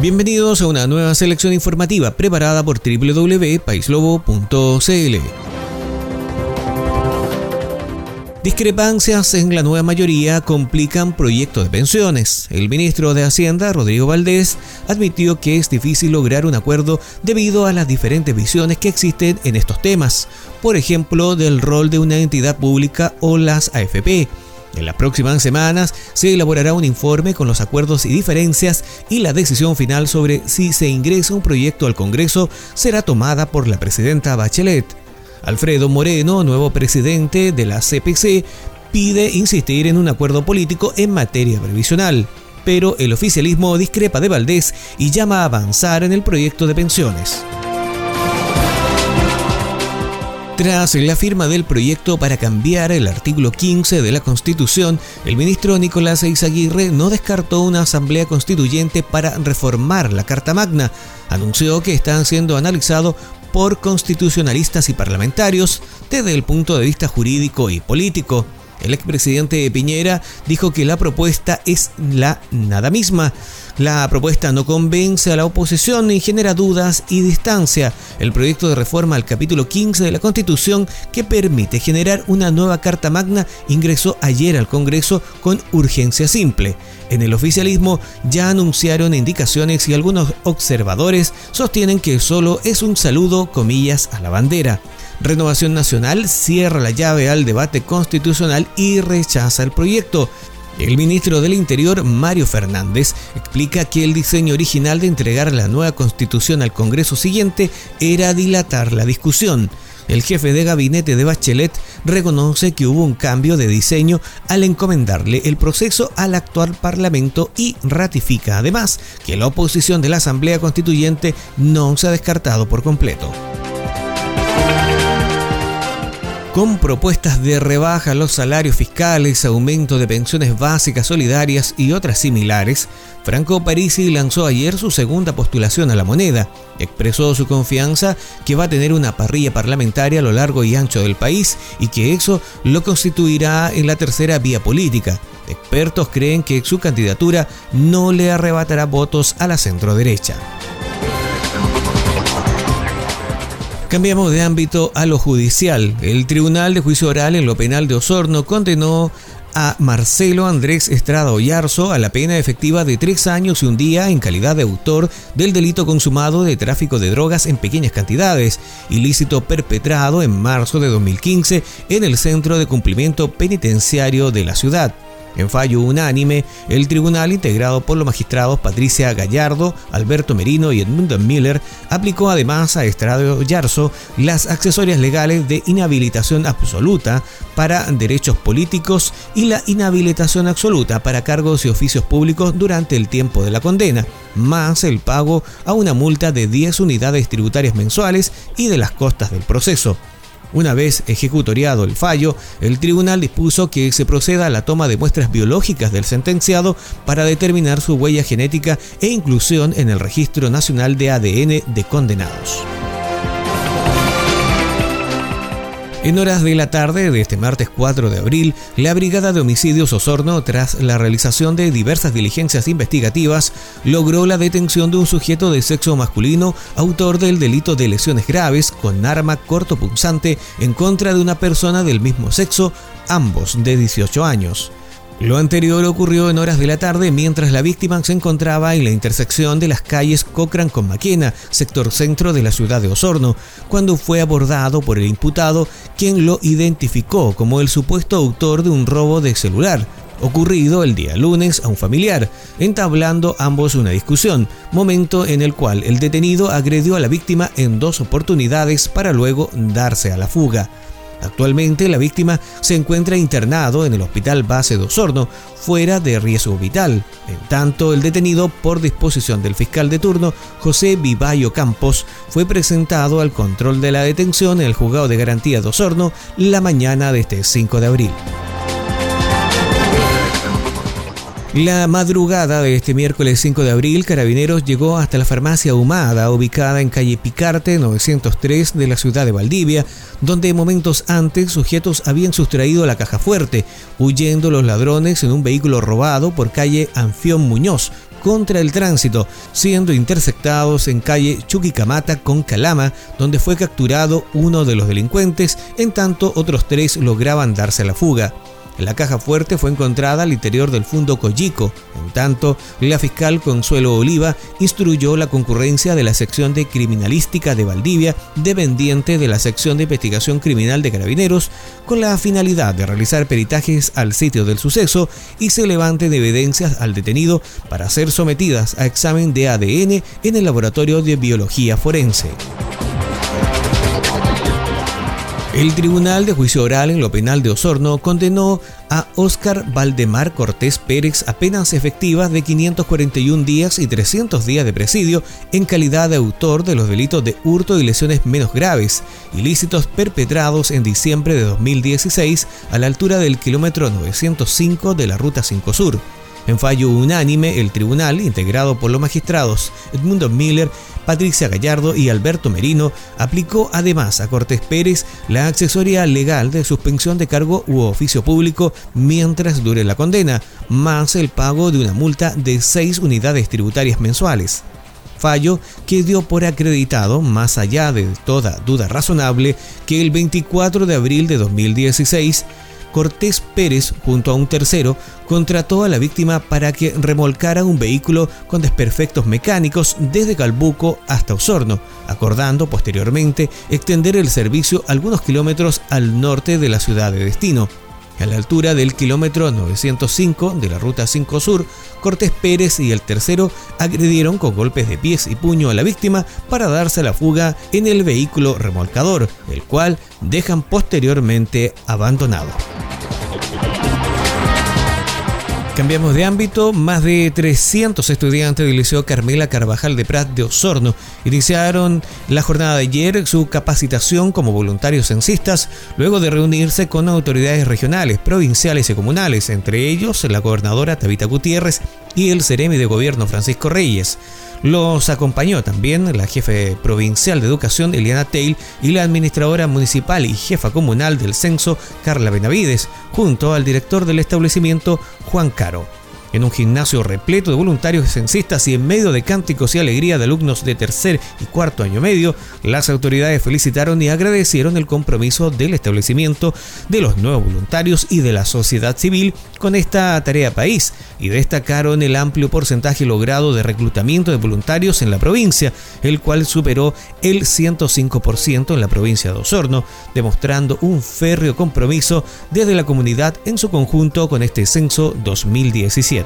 Bienvenidos a una nueva selección informativa preparada por www.paislobo.cl. Discrepancias en la nueva mayoría complican proyecto de pensiones. El ministro de Hacienda, Rodrigo Valdés, admitió que es difícil lograr un acuerdo debido a las diferentes visiones que existen en estos temas, por ejemplo, del rol de una entidad pública o las AFP. En las próximas semanas se elaborará un informe con los acuerdos y diferencias y la decisión final sobre si se ingresa un proyecto al Congreso será tomada por la presidenta Bachelet. Alfredo Moreno, nuevo presidente de la CPC, pide insistir en un acuerdo político en materia previsional, pero el oficialismo discrepa de Valdés y llama a avanzar en el proyecto de pensiones. Tras la firma del proyecto para cambiar el artículo 15 de la Constitución, el ministro Nicolás Eyzaguirre no descartó una asamblea constituyente para reformar la Carta Magna. Anunció que están siendo analizados por constitucionalistas y parlamentarios desde el punto de vista jurídico y político. El expresidente Piñera dijo que la propuesta es la nada misma. La propuesta no convence a la oposición y genera dudas y distancia. El proyecto de reforma al capítulo 15 de la Constitución, que permite generar una nueva Carta Magna, ingresó ayer al Congreso con urgencia simple. En el oficialismo ya anunciaron indicaciones y algunos observadores sostienen que solo es un saludo, comillas, a la bandera. Renovación Nacional cierra la llave al debate constitucional y rechaza el proyecto. El ministro del Interior, Mario Fernández, explica que el diseño original de entregar la nueva Constitución al Congreso siguiente era dilatar la discusión. El jefe de gabinete de Bachelet reconoce que hubo un cambio de diseño al encomendarle el proceso al actual Parlamento y ratifica además que la oposición de la Asamblea Constituyente no se ha descartado por completo. Con propuestas de rebaja a los salarios fiscales, aumento de pensiones básicas solidarias y otras similares, Franco Parisi lanzó ayer su segunda postulación a la moneda. Expresó su confianza que va a tener una parrilla parlamentaria a lo largo y ancho del país y que eso lo constituirá en la tercera vía política. Expertos creen que su candidatura no le arrebatará votos a la centroderecha. Cambiamos de ámbito a lo judicial. El Tribunal de Juicio Oral en lo Penal de Osorno condenó a Marcelo Andrés Estrada Oyarzo a la pena efectiva de 3 años y 1 día en calidad de autor del delito consumado de tráfico de drogas en pequeñas cantidades, ilícito perpetrado en marzo de 2015 en el Centro de Cumplimiento Penitenciario de la ciudad. En fallo unánime, el tribunal, integrado por los magistrados Patricia Gallardo, Alberto Merino y Edmundo Miller, aplicó además a Estrada Oyarzo las accesorias legales de inhabilitación absoluta para derechos políticos y la inhabilitación absoluta para cargos y oficios públicos durante el tiempo de la condena, más el pago a una multa de 10 unidades tributarias mensuales y de las costas del proceso. Una vez ejecutoriado el fallo, el tribunal dispuso que se proceda a la toma de muestras biológicas del sentenciado para determinar su huella genética e inclusión en el Registro Nacional de ADN de condenados. En horas de la tarde de este martes 4 de abril, la Brigada de Homicidios Osorno, tras la realización de diversas diligencias investigativas, logró la detención de un sujeto de sexo masculino, autor del delito de lesiones graves con arma cortopunzante en contra de una persona del mismo sexo, ambos de 18 años. Lo anterior ocurrió en horas de la tarde mientras la víctima se encontraba en la intersección de las calles Cochrane con Maquena, sector centro de la ciudad de Osorno, cuando fue abordado por el imputado, quien lo identificó como el supuesto autor de un robo de celular, ocurrido el día lunes a un familiar, entablando ambos una discusión, momento en el cual el detenido agredió a la víctima en 2 oportunidades para luego darse a la fuga. Actualmente la víctima se encuentra internado en el Hospital Base de Osorno, fuera de riesgo vital. En tanto, el detenido, por disposición del fiscal de turno, José Vivayo Campos, fue presentado al control de la detención en el Juzgado de Garantía de Osorno la mañana de este 5 de abril. La madrugada de este miércoles 5 de abril, Carabineros llegó hasta la farmacia Ahumada, ubicada en calle Picarte 903 de la ciudad de Valdivia, donde momentos antes sujetos habían sustraído la caja fuerte, huyendo los ladrones en un vehículo robado por calle Anfión Muñoz, contra el tránsito, siendo interceptados en calle Chuquicamata con Calama, donde fue capturado uno de los delincuentes, en tanto otros 3 lograban darse a la fuga. La caja fuerte fue encontrada al interior del Fundo Coyico. En tanto, la fiscal Consuelo Oliva instruyó la concurrencia de la sección de criminalística de Valdivia, dependiente de la sección de investigación criminal de Carabineros, con la finalidad de realizar peritajes al sitio del suceso y se levanten evidencias al detenido para ser sometidas a examen de ADN en el laboratorio de biología forense. El Tribunal de Juicio Oral en lo Penal de Osorno condenó a Óscar Valdemar Cortés Pérez a penas efectivas de 541 días y 300 días de presidio en calidad de autor de los delitos de hurto y lesiones menos graves, ilícitos perpetrados en diciembre de 2016 a la altura del kilómetro 905 de la Ruta 5 Sur. En fallo unánime, el tribunal, integrado por los magistrados Edmundo Miller, Patricia Gallardo y Alberto Merino, aplicó además a Cortés Pérez la accesoria legal de suspensión de cargo u oficio público mientras dure la condena, más el pago de una multa de 6 unidades tributarias mensuales. Fallo que dio por acreditado, más allá de toda duda razonable, que el 24 de abril de 2016, Cortés Pérez, junto a un tercero, contrató a la víctima para que remolcara un vehículo con desperfectos mecánicos desde Calbuco hasta Osorno, acordando posteriormente extender el servicio algunos kilómetros al norte de la ciudad de destino. A la altura del kilómetro 905 de la Ruta 5 Sur, Cortés Pérez y el tercero agredieron con golpes de pies y puño a la víctima para darse a la fuga en el vehículo remolcador, el cual dejan posteriormente abandonado. Cambiamos de ámbito. Más de 300 estudiantes del Liceo Carmela Carvajal de Prat de Osorno iniciaron la jornada de ayer su capacitación como voluntarios censistas, luego de reunirse con autoridades regionales, provinciales y comunales, entre ellos la gobernadora Tabita Gutiérrez y el Seremi de Gobierno Francisco Reyes. Los acompañó también la jefe provincial de Educación Eliana Teil y la administradora municipal y jefa comunal del censo Carla Benavides, junto al director del establecimiento Juan Caro. En un gimnasio repleto de voluntarios censistas y en medio de cánticos y alegría de alumnos de tercer y cuarto año medio, las autoridades felicitaron y agradecieron el compromiso del establecimiento, de los nuevos voluntarios y de la sociedad civil con esta tarea país, y destacaron el amplio porcentaje logrado de reclutamiento de voluntarios en la provincia, el cual superó el 105% en la provincia de Osorno, demostrando un férreo compromiso desde la comunidad en su conjunto con este censo 2017.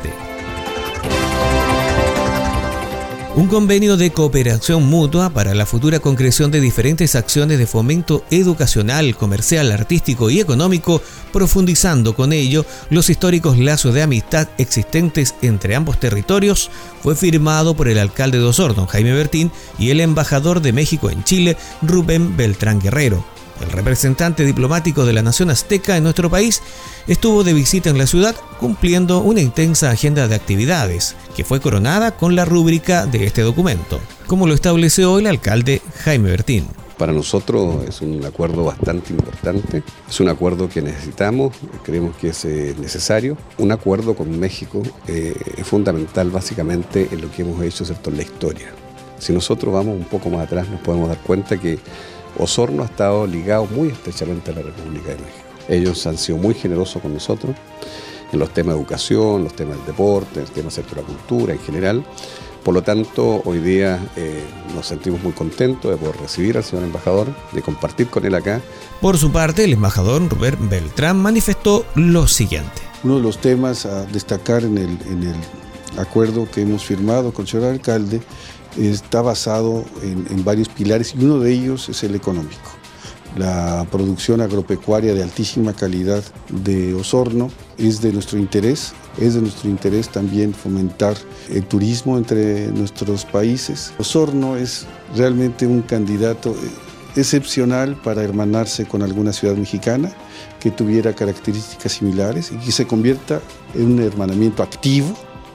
Un convenio de cooperación mutua para la futura concreción de diferentes acciones de fomento educacional, comercial, artístico y económico, profundizando con ello los históricos lazos de amistad existentes entre ambos territorios, fue firmado por el alcalde de Osorno, Jaime Bertín, y el embajador de México en Chile, Rubén Beltrán Guerrero. El representante diplomático de la nación azteca en nuestro país estuvo de visita en la ciudad cumpliendo una intensa agenda de actividades que fue coronada con la rúbrica de este documento, como lo estableció el alcalde Jaime Bertín. Para nosotros es un acuerdo bastante importante, es un acuerdo que necesitamos, creemos que es necesario. Un acuerdo con México es fundamental básicamente en lo que hemos hecho, ¿cierto?, en la historia. Si nosotros vamos un poco más atrás nos podemos dar cuenta que Osorno ha estado ligado muy estrechamente a la República de México. Ellos han sido muy generosos con nosotros en los temas de educación, los temas del deporte, en el tema de la cultura en general. Por lo tanto, hoy día nos sentimos muy contentos de poder recibir al señor embajador, de compartir con él acá. Por su parte, el embajador Rubén Beltrán manifestó lo siguiente. Uno de los temas a destacar en el acuerdo que hemos firmado con el señor alcalde está basado en varios pilares y uno de ellos es el económico. La producción agropecuaria de altísima calidad de Osorno es de nuestro interés también fomentar el turismo entre nuestros países. Osorno es realmente un candidato excepcional para hermanarse con alguna ciudad mexicana que tuviera características similares y que se convierta en un hermanamiento activo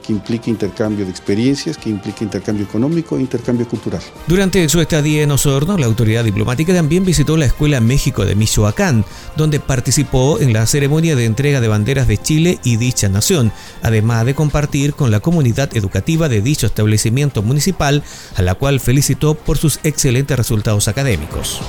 que implica intercambio de experiencias, que implica intercambio económico e intercambio cultural. Durante su estadía en Osorno, la autoridad diplomática también visitó la Escuela México de Michoacán, donde participó en la ceremonia de entrega de banderas de Chile y dicha nación, además de compartir con la comunidad educativa de dicho establecimiento municipal, a la cual felicitó por sus excelentes resultados académicos.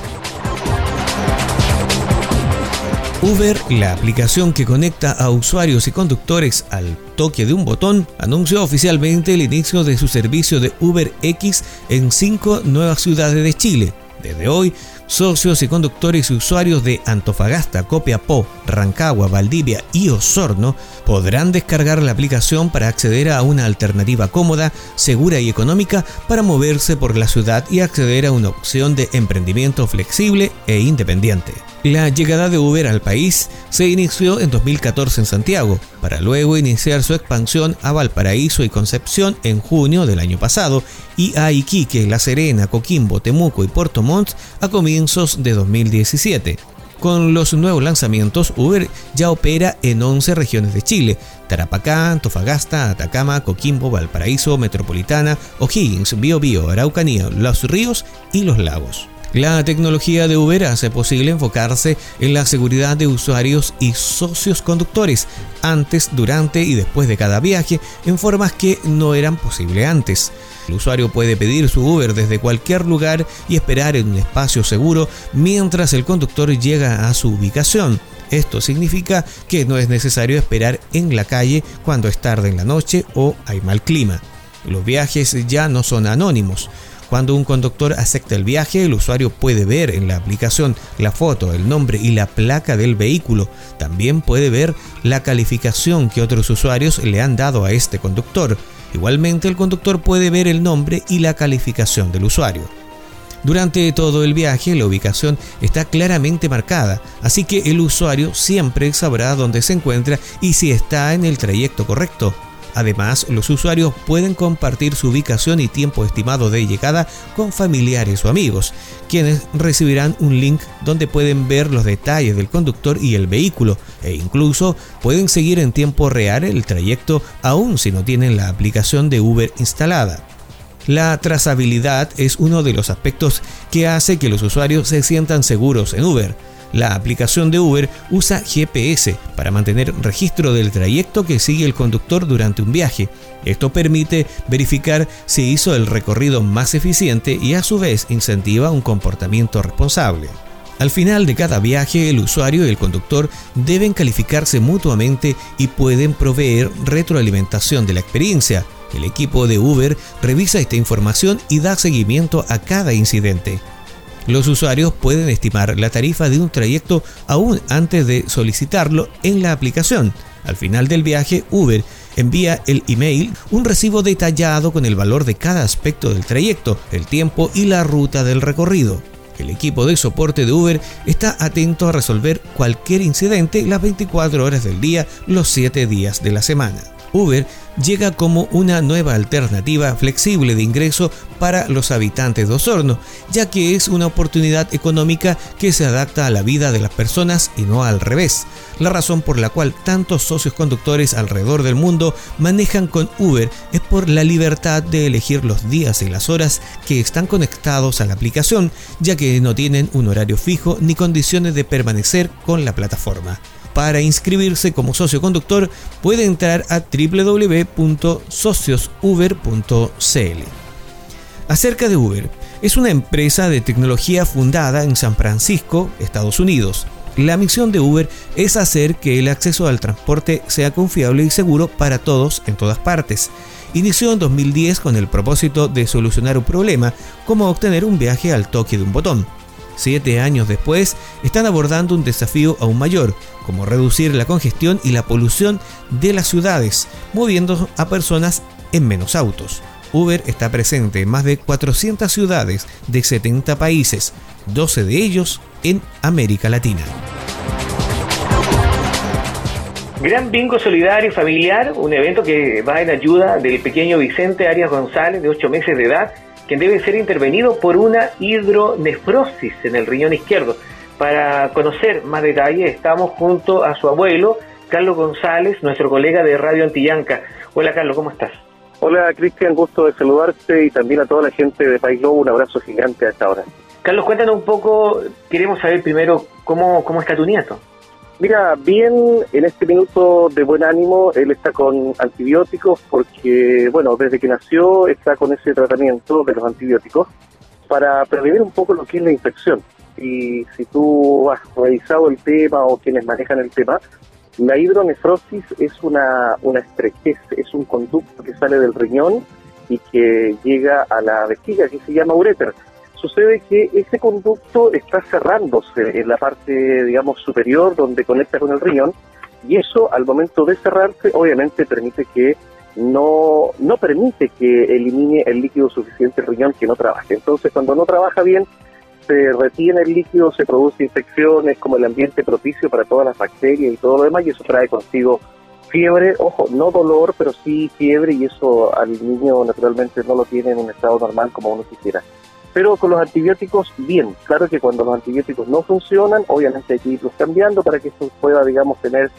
Uber, la aplicación que conecta a usuarios y conductores al toque de un botón, anunció oficialmente el inicio de su servicio de UberX en 5 nuevas ciudades de Chile. Desde hoy, socios y conductores y usuarios de Antofagasta, Copiapó, Rancagua, Valdivia y Osorno podrán descargar la aplicación para acceder a una alternativa cómoda, segura y económica para moverse por la ciudad y acceder a una opción de emprendimiento flexible e independiente. La llegada de Uber al país se inició en 2014 en Santiago, para luego iniciar su expansión a Valparaíso y Concepción en junio del año pasado y a Iquique, La Serena, Coquimbo, Temuco y Puerto Montt a comienzos de 2017. Con los nuevos lanzamientos, Uber ya opera en 11 regiones de Chile: Tarapacá, Antofagasta, Atacama, Coquimbo, Valparaíso, Metropolitana, O'Higgins, Biobío, Araucanía, Los Ríos y Los Lagos. La tecnología de Uber hace posible enfocarse en la seguridad de usuarios y socios conductores antes, durante y después de cada viaje en formas que no eran posibles antes. El usuario puede pedir su Uber desde cualquier lugar y esperar en un espacio seguro mientras el conductor llega a su ubicación. Esto significa que no es necesario esperar en la calle cuando es tarde en la noche o hay mal clima. Los viajes ya no son anónimos. Cuando un conductor acepta el viaje, el usuario puede ver en la aplicación la foto, el nombre y la placa del vehículo. También puede ver la calificación que otros usuarios le han dado a este conductor. Igualmente, el conductor puede ver el nombre y la calificación del usuario. Durante todo el viaje, la ubicación está claramente marcada, así que el usuario siempre sabrá dónde se encuentra y si está en el trayecto correcto. Además, los usuarios pueden compartir su ubicación y tiempo estimado de llegada con familiares o amigos, quienes recibirán un link donde pueden ver los detalles del conductor y el vehículo, e incluso pueden seguir en tiempo real el trayecto aún si no tienen la aplicación de Uber instalada. La trazabilidad es uno de los aspectos que hace que los usuarios se sientan seguros en Uber. La aplicación de Uber usa GPS para mantener registro del trayecto que sigue el conductor durante un viaje. Esto permite verificar si hizo el recorrido más eficiente y a su vez incentiva un comportamiento responsable. Al final de cada viaje, el usuario y el conductor deben calificarse mutuamente y pueden proveer retroalimentación de la experiencia. El equipo de Uber revisa esta información y da seguimiento a cada incidente. Los usuarios pueden estimar la tarifa de un trayecto aún antes de solicitarlo en la aplicación. Al final del viaje, Uber envía el email, un recibo detallado con el valor de cada aspecto del trayecto, el tiempo y la ruta del recorrido. El equipo de soporte de Uber está atento a resolver cualquier incidente las 24 horas del día, los 7 días de la semana. Uber llega como una nueva alternativa flexible de ingreso para los habitantes de Osorno, ya que es una oportunidad económica que se adapta a la vida de las personas y no al revés. La razón por la cual tantos socios conductores alrededor del mundo manejan con Uber es por la libertad de elegir los días y las horas que están conectados a la aplicación, ya que no tienen un horario fijo ni condiciones de permanecer con la plataforma. Para inscribirse como socio conductor, puede entrar a www.sociosuber.cl. Acerca de Uber, es una empresa de tecnología fundada en San Francisco, Estados Unidos. La misión de Uber es hacer que el acceso al transporte sea confiable y seguro para todos en todas partes. Inició en 2010 con el propósito de solucionar un problema, como obtener un viaje al toque de un botón. 7 años después, están abordando un desafío aún mayor, como reducir la congestión y la polución de las ciudades, moviendo a personas en menos autos. Uber está presente en más de 400 ciudades de 70 países, 12 de ellos en América Latina. Gran bingo solidario y familiar, un evento que va en ayuda del pequeño Vicente Arias González, de 8 meses de edad, quien debe ser intervenido por una hidronefrosis en el riñón izquierdo. Para conocer más detalles, estamos junto a su abuelo, Carlos González, nuestro colega de Radio Antillanca. Hola Carlos, ¿cómo estás? Hola Cristian, gusto de saludarte y también a toda la gente de País Lobo, un abrazo gigante a esta hora. Carlos, cuéntanos un poco, queremos saber primero cómo está tu nieto. Mira, bien, en este minuto de buen ánimo, él está con antibióticos porque, bueno, desde que nació está con ese tratamiento de los antibióticos para prevenir un poco lo que es la infección. Y si tú has revisado el tema o quienes manejan el tema, la hidronefrosis es una estrechez, es un conducto que sale del riñón y que llega a la vejiga, que se llama uréter. Sucede que ese conducto está cerrándose en la parte, digamos, superior, donde conecta con el riñón, y eso, al momento de cerrarse, obviamente permite que no permite que elimine el líquido suficiente el riñón que no trabaje. Entonces, cuando no trabaja bien, se retiene el líquido, se produce infecciones, como el ambiente propicio para todas las bacterias y todo lo demás, y eso trae consigo fiebre, ojo, no dolor, pero sí fiebre, y eso al niño naturalmente no lo tiene en un estado normal como uno quisiera. Pero con los antibióticos, bien, claro que cuando los antibióticos no funcionan, obviamente hay que irlos cambiando para que esto pueda, digamos, tener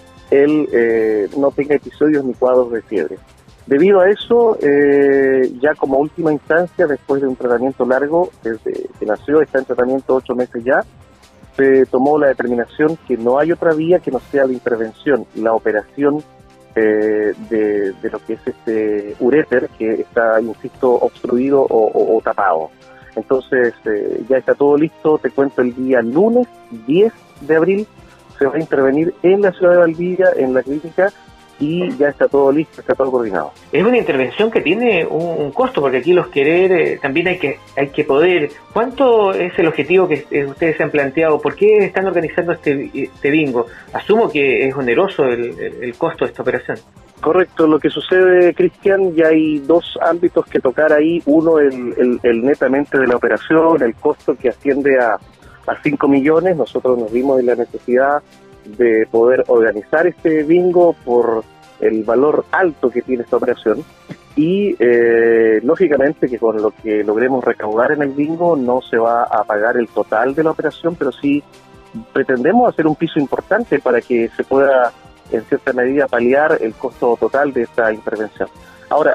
no tenga episodios ni cuadros de fiebre. Debido a eso, ya como última instancia, después de un tratamiento largo, desde que nació, está en tratamiento 8 meses ya, se tomó la determinación que no hay otra vía que no sea la intervención, la operación de lo que es este uréter, que está, insisto, obstruido o tapado. Entonces, ya está todo listo, te cuento, el día lunes 10 de abril se va a intervenir en la ciudad de Valdivia, en la clínica, y ya está todo listo, está todo coordinado. Es una intervención que tiene un costo, porque aquí los querer también hay que poder. ¿Cuánto es el objetivo que ustedes se han planteado? ¿Por qué están organizando este bingo? Asumo que es oneroso el costo de esta operación. Correcto, lo que sucede, Cristian, ya hay dos ámbitos que tocar ahí. Uno, el netamente de la operación, el costo que asciende a 5 millones. Nosotros nos vimos en la necesidad de poder organizar este bingo por el valor alto que tiene esta operación, y lógicamente que con lo que logremos recaudar en el bingo no se va a pagar el total de la operación, pero sí pretendemos hacer un piso importante para que se pueda en cierta medida paliar el costo total de esta intervención. Ahora,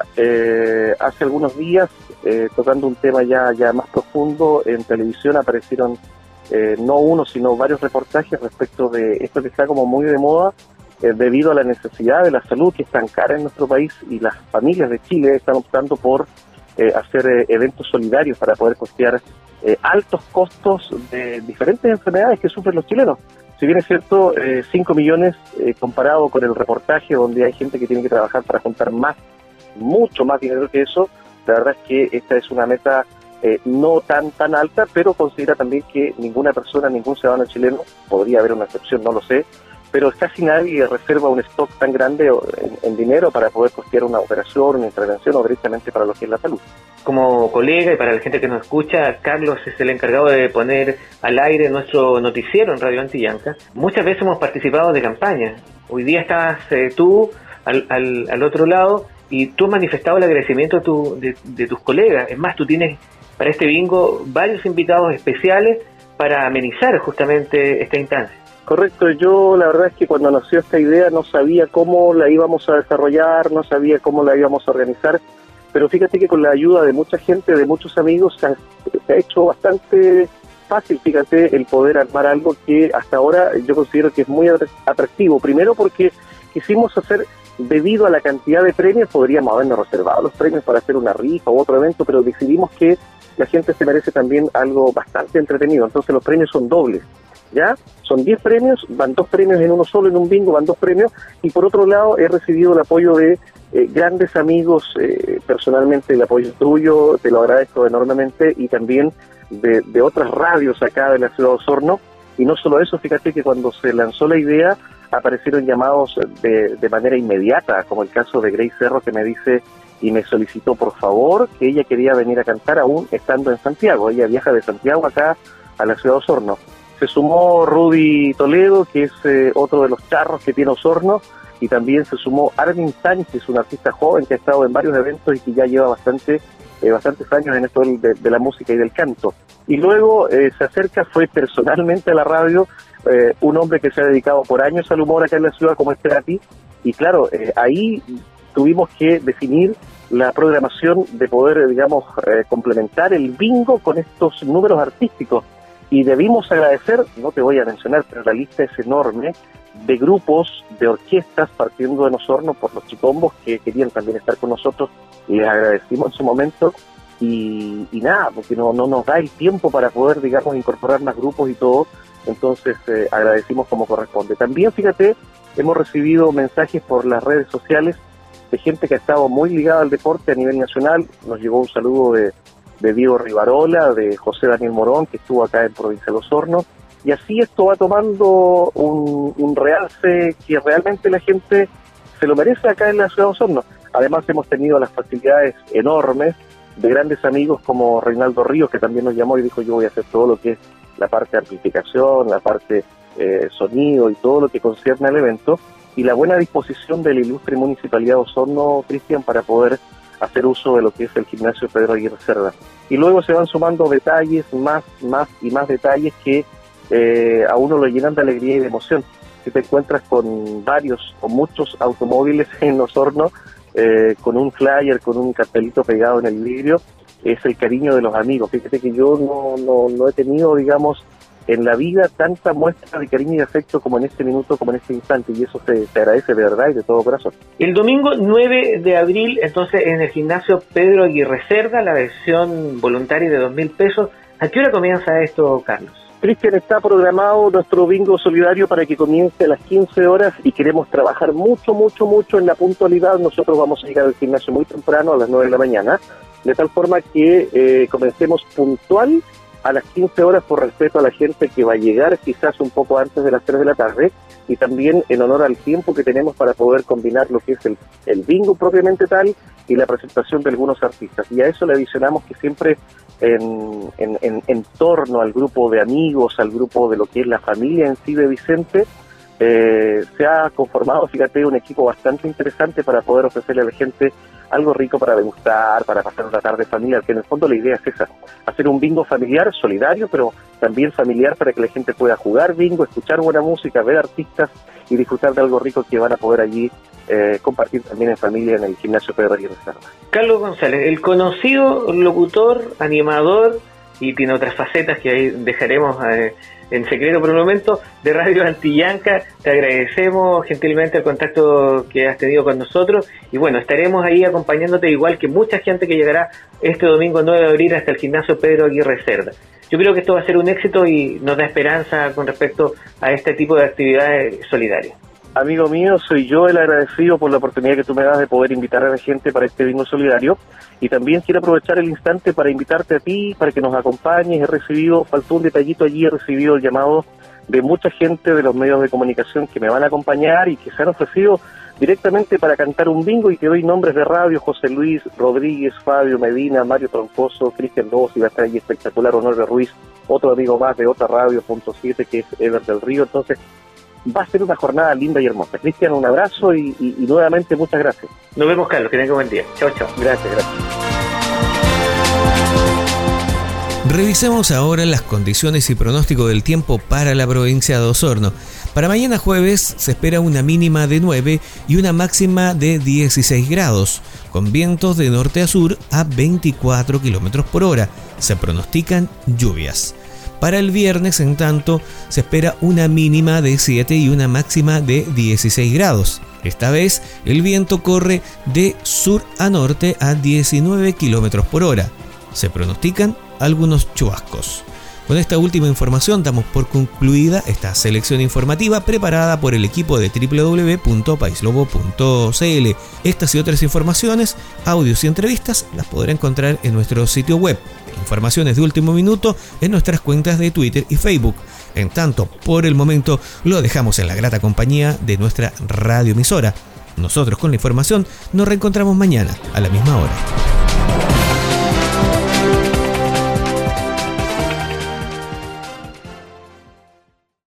hace algunos días, tocando un tema ya más profundo, en televisión aparecieron no uno, sino varios reportajes respecto de esto que está como muy de moda, debido a la necesidad de la salud, que es tan cara en nuestro país, y las familias de Chile están optando por hacer eventos solidarios para poder costear altos costos de diferentes enfermedades que sufren los chilenos. Si bien es cierto, 5 millones comparado con el reportaje donde hay gente que tiene que trabajar para juntar mucho más dinero que eso, la verdad es que esta es una meta no tan alta, pero considera también que ninguna persona, ningún ciudadano chileno, podría haber una excepción, no lo sé, pero casi nadie reserva un stock tan grande en dinero para poder costear una operación, una intervención o directamente para lo que es la salud. Como colega y para la gente que nos escucha, Carlos es el encargado de poner al aire nuestro noticiero en Radio Antillanca. Muchas veces hemos participado de campañas. Hoy día estás tú al otro lado y tú has manifestado el agradecimiento de tus colegas. Es más, tú tienes para este bingo varios invitados especiales para amenizar justamente esta instancia. Correcto, yo la verdad es que cuando nació esta idea no sabía cómo la íbamos a desarrollar, no sabía cómo la íbamos a organizar, pero fíjate que con la ayuda de mucha gente, de muchos amigos, se ha hecho bastante fácil, fíjate, el poder armar algo que hasta ahora yo considero que es muy atractivo. Primero porque quisimos hacer, debido a la cantidad de premios, podríamos habernos reservado los premios para hacer una rifa u otro evento, pero decidimos que la gente se merece también algo bastante entretenido, entonces los premios son dobles. ¿Ya? Son 10 premios, van 2 premios en uno solo, en un bingo van 2 premios, y por otro lado he recibido el apoyo de grandes amigos, personalmente el apoyo tuyo, te lo agradezco enormemente, y también de otras radios acá de la ciudad de Osorno, y no solo eso, fíjate que cuando se lanzó la idea aparecieron llamados de manera inmediata, como el caso de Grace Cerro, que me dice y me solicitó por favor que ella quería venir a cantar aún estando en Santiago. Ella viaja de Santiago acá a la ciudad de Osorno. Se sumó Rudy Toledo, que es otro de los charros que tiene Osorno, y también se sumó Armin Sánchez, un artista joven que ha estado en varios eventos y que ya lleva bastantes años en esto de la música y del canto. Y luego se acerca, fue personalmente a la radio un hombre que se ha dedicado por años al humor acá en la ciudad como Cerati, y claro, ahí tuvimos que definir la programación de poder, digamos, complementar el bingo con estos números artísticos, y debimos agradecer, no te voy a mencionar, pero la lista es enorme, de grupos, de orquestas, partiendo de Osorno por los chicombos que querían también estar con nosotros, y les agradecimos en su momento, y nada, porque no nos da el tiempo para poder, digamos, incorporar más grupos y todo, entonces agradecimos como corresponde. También, fíjate, hemos recibido mensajes por las redes sociales de gente que ha estado muy ligada al deporte a nivel nacional. Nos llegó un saludo de Diego Rivarola, de José Daniel Morón, que estuvo acá en Provincia de Osorno, y así esto va tomando un realce que realmente la gente se lo merece acá en la ciudad de Osorno. Además hemos tenido las facilidades enormes de grandes amigos como Reinaldo Ríos, que también nos llamó y dijo: yo voy a hacer todo lo que es la parte de amplificación, la parte sonido y todo lo que concierne al evento, y la buena disposición de la ilustre Municipalidad de Osorno, Cristian, para poder hacer uso de lo que es el gimnasio Pedro Aguirre Cerda. Y luego se van sumando detalles, más detalles que a uno lo llenan de alegría y de emoción. Si te encuentras con muchos automóviles en Osorno, con un flyer, con un cartelito pegado en el vidrio, es el cariño de los amigos. Fíjate que yo no he tenido, digamos, en la vida tanta muestra de cariño y afecto como en este minuto, como en este instante, y eso se agradece de verdad y de todo corazón. El domingo 9 de abril, entonces, en el gimnasio Pedro Aguirre Cerda, la versión voluntaria de 2.000 pesos. ¿A qué hora comienza esto, Carlos? Cristian, está programado nuestro bingo solidario para que comience a las 15 horas y queremos trabajar mucho en la puntualidad. Nosotros vamos a llegar al gimnasio muy temprano, a las 9 de la mañana, de tal forma que comencemos puntual a las 15 horas por respeto a la gente que va a llegar quizás un poco antes de las 3 de la tarde, y también en honor al tiempo que tenemos para poder combinar lo que es el bingo propiamente tal y la presentación de algunos artistas. Y a eso le adicionamos que siempre en torno al grupo de amigos, al grupo de lo que es la familia en sí de Vicente, se ha conformado, fíjate, un equipo bastante interesante para poder ofrecerle a la gente algo rico para degustar, para pasar una tarde familiar, que en el fondo la idea es esa, hacer un bingo familiar, solidario, pero también familiar, para que la gente pueda jugar bingo, escuchar buena música, ver artistas y disfrutar de algo rico que van a poder allí compartir también en familia en el gimnasio Pedro Aguirre Cerda. Carlos González, el conocido locutor, animador, y tiene otras facetas que ahí dejaremos en secreto por el momento, de Radio Antillanca. Te agradecemos gentilmente el contacto que has tenido con nosotros, y bueno, estaremos ahí acompañándote, igual que mucha gente que llegará este domingo 9 de abril hasta el gimnasio Pedro Aguirre Cerda. Yo creo que esto va a ser un éxito y nos da esperanza con respecto a este tipo de actividades solidarias. Amigo mío, soy yo el agradecido por la oportunidad que tú me das de poder invitar a la gente para este bingo solidario, y también quiero aprovechar el instante para invitarte a ti, para que nos acompañes. Faltó un detallito allí, he recibido el llamado de mucha gente de los medios de comunicación que me van a acompañar y que se han ofrecido directamente para cantar un bingo, y te doy nombres de radio: José Luis Rodríguez, Fabio Medina, Mario Troncoso, Cristian Lobos, y va a estar allí espectacular Honor de Ruiz, otro amigo más de otra radio, .7, que es Ever del Río. Entonces va a ser una jornada linda y hermosa. Cristian, un abrazo y nuevamente muchas gracias. Nos vemos, Carlos, que tenga un buen día. Chao. Gracias. Revisemos ahora las condiciones y pronóstico del tiempo para la provincia de Osorno. Para mañana jueves se espera una mínima de 9 y una máxima de 16 grados, con vientos de norte a sur a 24 km por hora. Se pronostican lluvias. Para el viernes, en tanto, se espera una mínima de 7 y una máxima de 16 grados. Esta vez, el viento corre de sur a norte a 19 km por hora. Se pronostican algunos chubascos. Con esta última información damos por concluida esta selección informativa preparada por el equipo de www.paislobo.cl. Estas y otras informaciones, audios y entrevistas las podrá encontrar en nuestro sitio web. Informaciones de último minuto en nuestras cuentas de Twitter y Facebook. En tanto, por el momento lo dejamos en la grata compañía de nuestra radioemisora. Nosotros con la información nos reencontramos mañana a la misma hora.